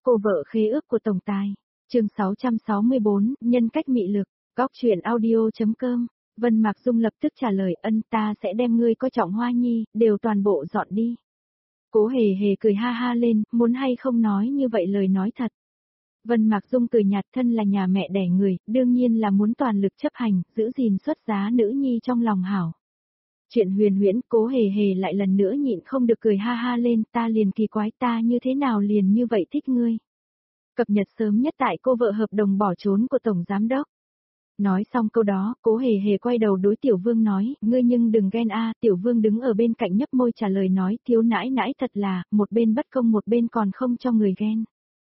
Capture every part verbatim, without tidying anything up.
cô vợ khế ước của tổng tài. Chương sáu trăm sáu mươi bốn, nhân cách mị lực. Góc truyện audio chấm com. Vân Mạc Dung lập tức trả lời, ân, ta sẽ đem ngươi coi trọng Hoa Nhi, đều toàn bộ dọn đi. Cố hề hề cười ha ha lên, muốn hay không nói như vậy lời nói thật. Vân Mạc Dung cười nhạt, thân là nhà mẹ đẻ người, đương nhiên là muốn toàn lực chấp hành, giữ gìn xuất giá nữ nhi trong lòng hảo. Chuyện huyền huyễn, Cố hề hề lại lần nữa nhịn không được cười ha ha lên, ta liền kỳ quái, ta như thế nào liền như vậy thích ngươi. Cập nhật sớm nhất tại cô vợ hợp đồng bỏ trốn của Tổng Giám Đốc. Nói xong câu đó, Cố hề hề quay đầu đối Tiểu Vương nói, ngươi nhưng đừng ghen a. Tiểu Vương đứng ở bên cạnh nhấp môi trả lời nói, thiếu nãi nãi thật là, một bên bất công một bên còn không cho người ghen.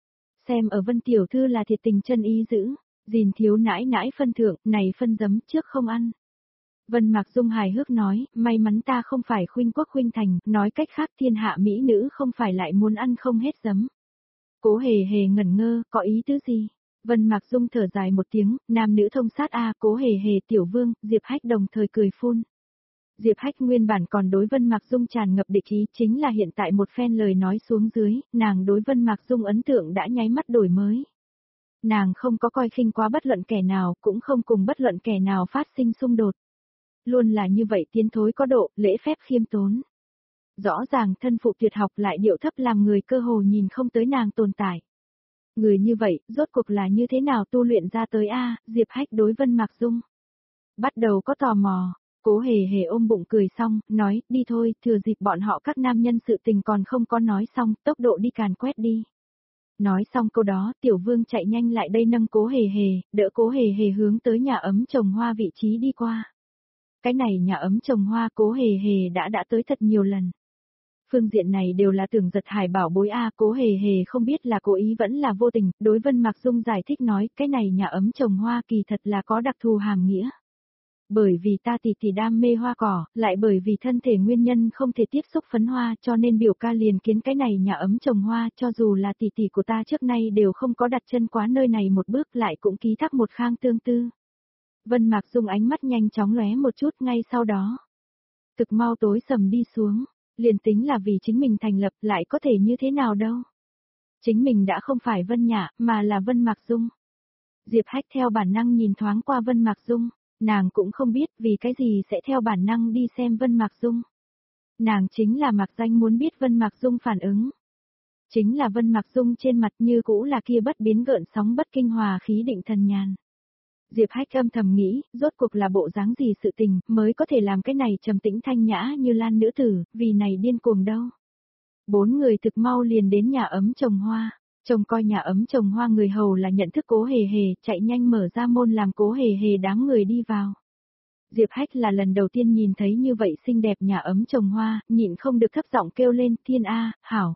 Xem ở Vân Tiểu Thư là thiệt tình chân ý giữ, gìn thiếu nãi nãi phân thượng, này phân giấm trước không ăn. Vân Mạc Dung hài hước nói, may mắn ta không phải khuynh quốc khuynh thành, nói cách khác thiên hạ mỹ nữ không phải lại muốn ăn không hết giấm. Cố hề hề ngẩn ngơ, có ý tứ gì? Vân Mạc Dung thở dài một tiếng, nam nữ thông sát a. Cố hề hề, Tiểu Vương, Diệp Hách đồng thời cười phun. Diệp Hách nguyên bản còn đối Vân Mạc Dung tràn ngập địch ý, chính là hiện tại một phen lời nói xuống dưới, nàng đối Vân Mạc Dung ấn tượng đã nháy mắt đổi mới. Nàng không có coi khinh quá bất luận kẻ nào, cũng không cùng bất luận kẻ nào phát sinh xung đột. Luôn là như vậy, tiến thối có độ, lễ phép khiêm tốn. Rõ ràng thân phụ tuyệt học lại điệu thấp làm người cơ hồ nhìn không tới nàng tồn tại. Người như vậy, rốt cuộc là như thế nào tu luyện ra tới a? Diệp Hách đối Vân Mạc Dung bắt đầu có tò mò. Cố hề hề ôm bụng cười xong, nói, đi thôi, thừa dịp bọn họ các nam nhân sự tình còn không có nói xong, tốc độ đi càn quét đi. Nói xong câu đó, Tiểu Vương chạy nhanh lại đây nâng Cố hề hề, đỡ Cố hề hề hướng tới nhà ấm trồng hoa vị trí đi qua. Cái này nhà ấm trồng hoa Cố hề hề đã đã tới thật nhiều lần. Phương diện này đều là tưởng giật hải bảo bối a. Cố hề hề không biết là cố ý vẫn là vô tình, đối Vân Mạc Dung giải thích nói, cái này nhà ấm trồng hoa kỳ thật là có đặc thù hàm nghĩa. Bởi vì ta tỷ tỷ đam mê hoa cỏ, lại bởi vì thân thể nguyên nhân không thể tiếp xúc phấn hoa, cho nên biểu ca liền kiến cái này nhà ấm trồng hoa, cho dù là tỷ tỷ của ta trước nay đều không có đặt chân quá nơi này một bước, lại cũng ký thác một khang tương tư. Vân Mạc Dung ánh mắt nhanh chóng lóe một chút, ngay sau đó thực mau tối sầm đi xuống. Liền tính là vì chính mình thành lập, lại có thể như thế nào đâu. Chính mình đã không phải Vân Nhã, mà là Vân Mạc Dung. Diệp Hách theo bản năng nhìn thoáng qua Vân Mạc Dung, nàng cũng không biết vì cái gì sẽ theo bản năng đi xem Vân Mạc Dung. Nàng chính là mặc danh muốn biết Vân Mạc Dung phản ứng. Chính là Vân Mạc Dung trên mặt như cũ là kia bất biến gợn sóng bất kinh hòa khí định thần nhàn. Diệp Hách âm thầm nghĩ, rốt cuộc là bộ dáng gì sự tình, mới có thể làm cái này trầm tĩnh thanh nhã như Lan nữ tử, vì này điên cuồng đâu. Bốn người thực mau liền đến nhà ấm trồng hoa, trông coi nhà ấm trồng hoa người hầu là nhận thức Cố hề hề, chạy nhanh mở ra môn làm Cố hề hề đáng người đi vào. Diệp Hách là lần đầu tiên nhìn thấy như vậy xinh đẹp nhà ấm trồng hoa, nhịn không được thấp giọng kêu lên, thiên a, hảo.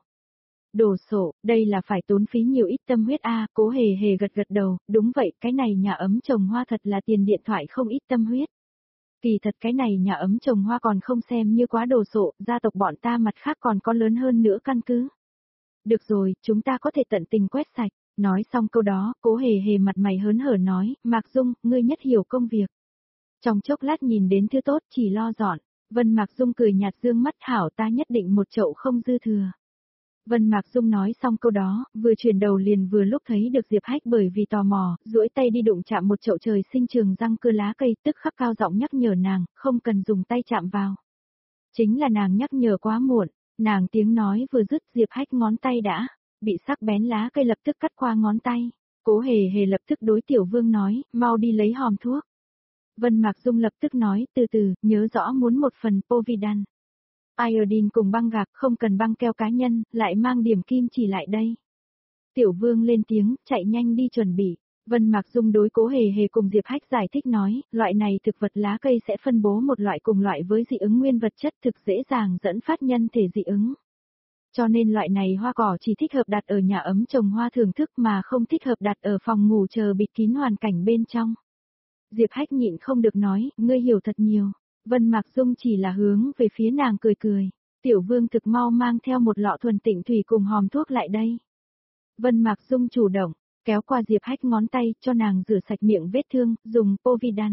Đồ sộ, đây là phải tốn phí nhiều ít tâm huyết a. Cố hề hề gật gật đầu, đúng vậy, cái này nhà ấm trồng hoa thật là tiền điện thoại không ít tâm huyết. Kỳ thật cái này nhà ấm trồng hoa còn không xem như quá đồ sộ, gia tộc bọn ta mặt khác còn có lớn hơn nữa căn cứ. Được rồi, chúng ta có thể tận tình quét sạch. Nói xong câu đó, Cố hề hề mặt mày hớn hở nói, Mạc Dung, ngươi nhất hiểu công việc. Trong chốc lát nhìn đến thứ tốt chỉ lo dọn, Vân Mạc Dung cười nhạt dương mắt, hảo, ta nhất định một chậu không dư thừa. Vân Mạc Dung nói xong câu đó, vừa chuyển đầu liền vừa lúc thấy được Diệp Hách bởi vì tò mò, duỗi tay đi đụng chạm một chậu trời sinh trường răng cưa lá cây, tức khắc cao giọng nhắc nhở nàng, không cần dùng tay chạm vào. Chính là nàng nhắc nhở quá muộn, nàng tiếng nói vừa dứt, Diệp Hách ngón tay đã bị sắc bén lá cây lập tức cắt qua ngón tay. Cố hề hề lập tức đối Tiểu Vương nói, mau đi lấy hòm thuốc. Vân Mạc Dung lập tức nói, từ từ, nhớ rõ muốn một phần Povidone. Iodine cùng băng gạc, không cần băng keo cá nhân, lại mang điểm kim chỉ lại đây. Tiểu Vương lên tiếng, chạy nhanh đi chuẩn bị. Vân Mạc Dung đối Cố hề hề cùng Diệp Hách giải thích nói, loại này thực vật lá cây sẽ phân bố một loại cùng loại với dị ứng nguyên vật chất thực dễ dàng dẫn phát nhân thể dị ứng. Cho nên loại này hoa cỏ chỉ thích hợp đặt ở nhà ấm trồng hoa thưởng thức mà không thích hợp đặt ở phòng ngủ chờ bịt kín hoàn cảnh bên trong. Diệp Hách nhịn không được nói, ngươi hiểu thật nhiều. Vân Mạc Dung chỉ là hướng về phía nàng cười cười. Tiểu Vương thực mau mang theo một lọ thuần tịnh thủy cùng hòm thuốc lại đây. Vân Mạc Dung chủ động, kéo qua Diệp Hách ngón tay cho nàng rửa sạch miệng vết thương, dùng Povidone.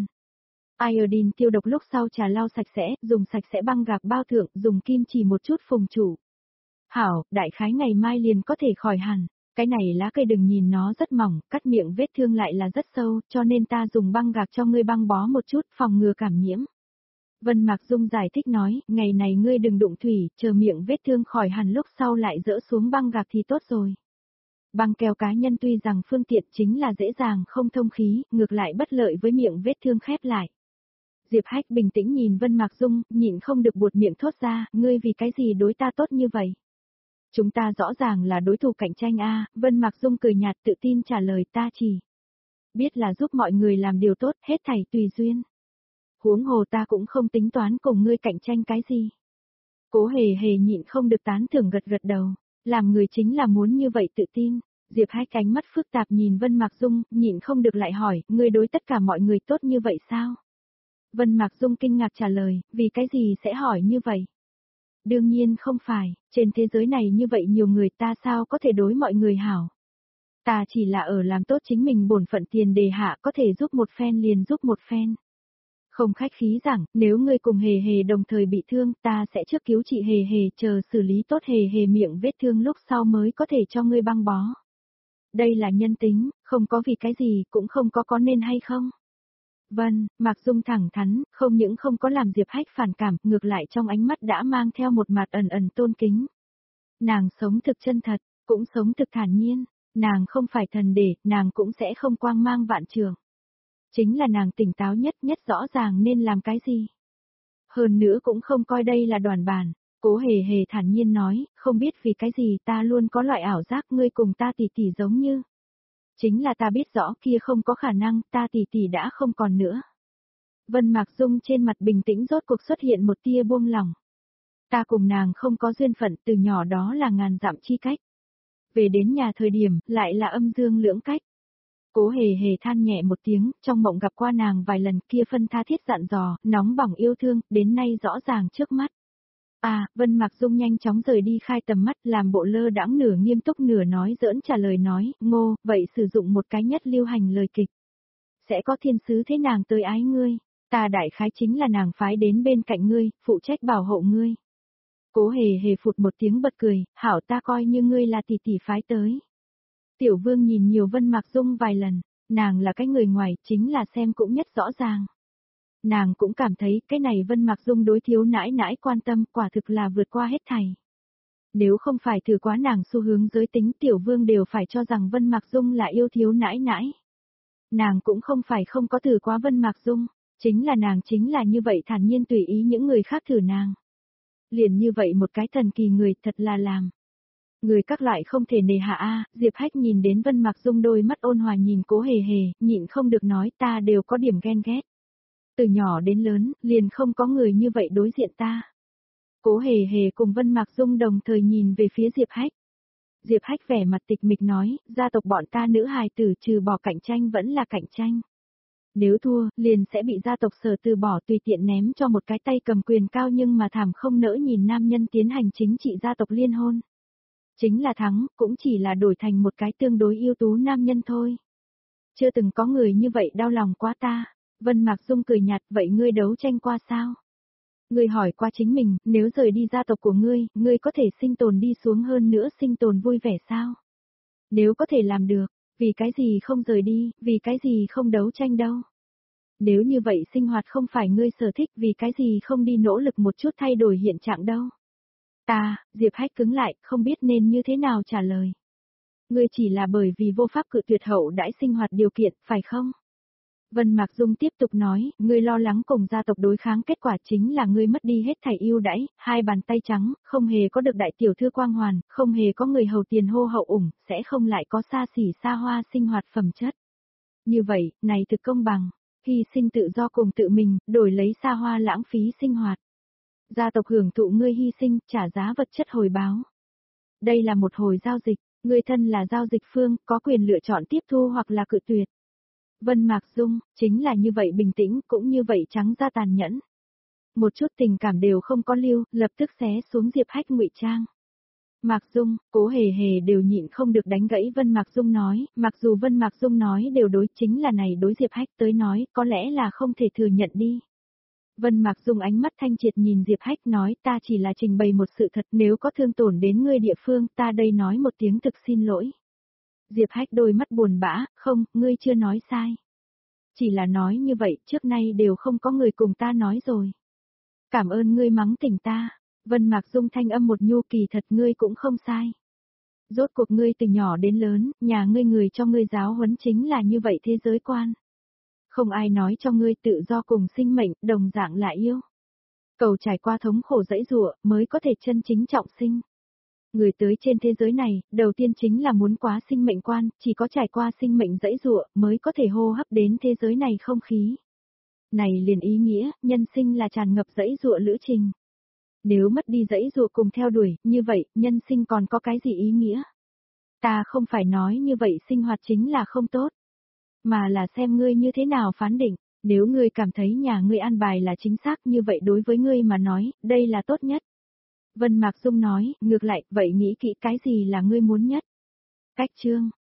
Iodine tiêu độc lúc sau trà lau sạch sẽ, dùng sạch sẽ băng gạc bao thượng, dùng kim chỉ một chút phùng chủ. Hảo, đại khái ngày mai liền có thể khỏi hẳn. Cái này lá cây đừng nhìn nó rất mỏng, cắt miệng vết thương lại là rất sâu, cho nên ta dùng băng gạc cho ngươi băng bó một chút, phòng ngừa cảm nhiễm. Vân Mạc Dung giải thích nói, ngày này ngươi đừng đụng thủy, chờ miệng vết thương khỏi hẳn lúc sau lại dỡ xuống băng gạc thì tốt rồi. Băng keo cá nhân tuy rằng phương tiện chính là dễ dàng không thông khí, ngược lại bất lợi với miệng vết thương khép lại. Diệp Hách bình tĩnh nhìn Vân Mạc Dung, nhịn không được buột miệng thốt ra, ngươi vì cái gì đối ta tốt như vậy? Chúng ta rõ ràng là đối thủ cạnh tranh a. Vân Mạc Dung cười nhạt tự tin trả lời, ta chỉ biết là giúp mọi người làm điều tốt, hết thảy tùy duyên. Huống hồ ta cũng không tính toán cùng ngươi cạnh tranh cái gì. Cố Hề Hề nhịn không được tán thưởng gật gật đầu, làm người chính là muốn như vậy tự tin. Diệp Hách ánh mắt phức tạp nhìn Vân Mạc Dung, nhịn không được lại hỏi, ngươi đối tất cả mọi người tốt như vậy sao? Vân Mạc Dung kinh ngạc trả lời, vì cái gì sẽ hỏi như vậy? Đương nhiên không phải, trên thế giới này như vậy nhiều người ta sao có thể đối mọi người hảo. Ta chỉ là ở làm tốt chính mình bổn phận tiền đề hạ có thể giúp một phen liền giúp một phen. Không khách khí rằng, nếu ngươi cùng Hề Hề đồng thời bị thương, ta sẽ trước cứu chị Hề Hề chờ xử lý tốt Hề Hề miệng vết thương lúc sau mới có thể cho ngươi băng bó. Đây là nhân tính, không có vì cái gì, cũng không có có nên hay không. Vân, Mạc Dung thẳng thắn, không những không có làm Diệp Hách phản cảm, ngược lại trong ánh mắt đã mang theo một mặt ẩn ẩn tôn kính. Nàng sống thực chân thật, cũng sống thực thản nhiên, nàng không phải thần để, nàng cũng sẽ không quang mang vạn trường. Chính là nàng tỉnh táo nhất nhất rõ ràng nên làm cái gì. Hơn nữa cũng không coi đây là đoàn bàn, Cố Hề Hề thản nhiên nói, không biết vì cái gì ta luôn có loại ảo giác ngươi cùng ta tỷ tỷ giống như. Chính là ta biết rõ kia không có khả năng, ta tỷ tỷ đã không còn nữa. Vân Mạc Dung trên mặt bình tĩnh rốt cuộc xuất hiện một tia buông lỏng. Ta cùng nàng không có duyên phận, từ nhỏ đó là ngàn dặm chi cách. Về đến nhà thời điểm, lại là âm dương lưỡng cách. Cố Hề Hề than nhẹ một tiếng, trong mộng gặp qua nàng vài lần, kia phân tha thiết dặn dò, nóng bỏng yêu thương, đến nay rõ ràng trước mắt. À, Vân Mạc Dung nhanh chóng rời đi khai tầm mắt, làm bộ lơ đãng nửa nghiêm túc nửa nói giỡn trả lời nói, ngô, vậy sử dụng một cái nhất lưu hành lời kịch. Sẽ có thiên sứ thế nàng tới ái ngươi, ta đại khái chính là nàng phái đến bên cạnh ngươi, phụ trách bảo hộ ngươi. Cố Hề Hề phụt một tiếng bật cười, hảo ta coi như ngươi là tỷ tỷ phái tới. Tiểu Vương nhìn nhiều Vân Mạc Dung vài lần, nàng là cái người ngoài, chính là xem cũng nhất rõ ràng. Nàng cũng cảm thấy cái này Vân Mạc Dung đối thiếu nãi nãi quan tâm quả thực là vượt qua hết thảy. Nếu không phải thử quá nàng xu hướng giới tính Tiểu Vương đều phải cho rằng Vân Mạc Dung là yêu thiếu nãi nãi. Nàng cũng không phải không có thử quá Vân Mạc Dung, chính là nàng chính là như vậy thản nhiên tùy ý những người khác thử nàng. Liền như vậy một cái thần kỳ người thật là làm. Người các loại không thể nề hạ a. Diệp Hách nhìn đến Vân Mạc Dung đôi mắt ôn hòa nhìn Cố Hề Hề, nhịn không được nói ta đều có điểm ghen ghét. Từ nhỏ đến lớn, liền không có người như vậy đối diện ta. Cố Hề Hề cùng Vân Mạc Dung đồng thời nhìn về phía Diệp Hách. Diệp Hách vẻ mặt tịch mịch nói, gia tộc bọn ta nữ hài tử trừ bỏ cạnh tranh vẫn là cạnh tranh. Nếu thua, liền sẽ bị gia tộc sở từ bỏ tùy tiện ném cho một cái tay cầm quyền cao nhưng mà thảm không nỡ nhìn nam nhân tiến hành chính trị gia tộc liên hôn. Chính là thắng, cũng chỉ là đổi thành một cái tương đối ưu tú nam nhân thôi. Chưa từng có người như vậy đau lòng quá ta. Vân Mạc Dung cười nhạt, vậy ngươi đấu tranh qua sao? Ngươi hỏi qua chính mình, nếu rời đi gia tộc của ngươi, ngươi có thể sinh tồn đi xuống hơn nữa sinh tồn vui vẻ sao? Nếu có thể làm được, vì cái gì không rời đi, vì cái gì không đấu tranh đâu? Nếu như vậy sinh hoạt không phải ngươi sở thích, vì cái gì không đi nỗ lực một chút thay đổi hiện trạng đâu? Ta, Diệp Hách cứng lại, không biết nên như thế nào trả lời. Ngươi chỉ là bởi vì vô pháp cự tuyệt hậu đãi sinh hoạt điều kiện, phải không? Vân Mạc Dung tiếp tục nói, ngươi lo lắng cùng gia tộc đối kháng kết quả chính là ngươi mất đi hết thảy ưu đãi, hai bàn tay trắng, không hề có được đại tiểu thư quang hoàn, không hề có người hầu tiền hô hậu ủng, sẽ không lại có xa xỉ xa hoa sinh hoạt phẩm chất. Như vậy, này thực công bằng, hy sinh tự do cùng tự mình, đổi lấy xa hoa lãng phí sinh hoạt. Gia tộc hưởng thụ ngươi hy sinh, trả giá vật chất hồi báo. Đây là một hồi giao dịch, ngươi thân là giao dịch phương, có quyền lựa chọn tiếp thu hoặc là cự tuyệt. Vân Mạc Dung, chính là như vậy bình tĩnh, cũng như vậy trắng ra tàn nhẫn. Một chút tình cảm đều không có lưu, lập tức xé xuống Diệp Hách ngụy trang. Mạc Dung, Cố Hề Hề đều nhịn không được đánh gãy Vân Mạc Dung nói, mặc dù Vân Mạc Dung nói đều đối, chính là này đối Diệp Hách tới nói, có lẽ là không thể thừa nhận đi. Vân Mạc Dung ánh mắt thanh triệt nhìn Diệp Hách nói, ta chỉ là trình bày một sự thật, nếu có thương tổn đến ngươi địa phương, ta đây nói một tiếng thực xin lỗi. Diệp Hách đôi mắt buồn bã, không, ngươi chưa nói sai. Chỉ là nói như vậy, trước nay đều không có người cùng ta nói rồi. Cảm ơn ngươi mắng tỉnh ta. Vân Mạc Dung thanh âm một nhu kỳ thật ngươi cũng không sai. Rốt cuộc ngươi từ nhỏ đến lớn, nhà ngươi người cho ngươi giáo huấn chính là như vậy thế giới quan. Không ai nói cho ngươi tự do cùng sinh mệnh, đồng dạng là yêu. Cầu trải qua thống khổ dãy dụa, mới có thể chân chính trọng sinh. Người tới trên thế giới này, đầu tiên chính là muốn quá sinh mệnh quan, chỉ có trải qua sinh mệnh dãy dụa, mới có thể hô hấp đến thế giới này không khí. Này liền ý nghĩa, nhân sinh là tràn ngập dãy dụa lữ trình. Nếu mất đi dãy dụa cùng theo đuổi, như vậy, nhân sinh còn có cái gì ý nghĩa? Ta không phải nói như vậy sinh hoạt chính là không tốt, mà là xem ngươi như thế nào phán định. Nếu ngươi cảm thấy nhà ngươi an bài là chính xác như vậy đối với ngươi mà nói, đây là tốt nhất. Vân Mạc Dung nói, ngược lại, vậy nghĩ kỹ cái gì là ngươi muốn nhất? Cách chương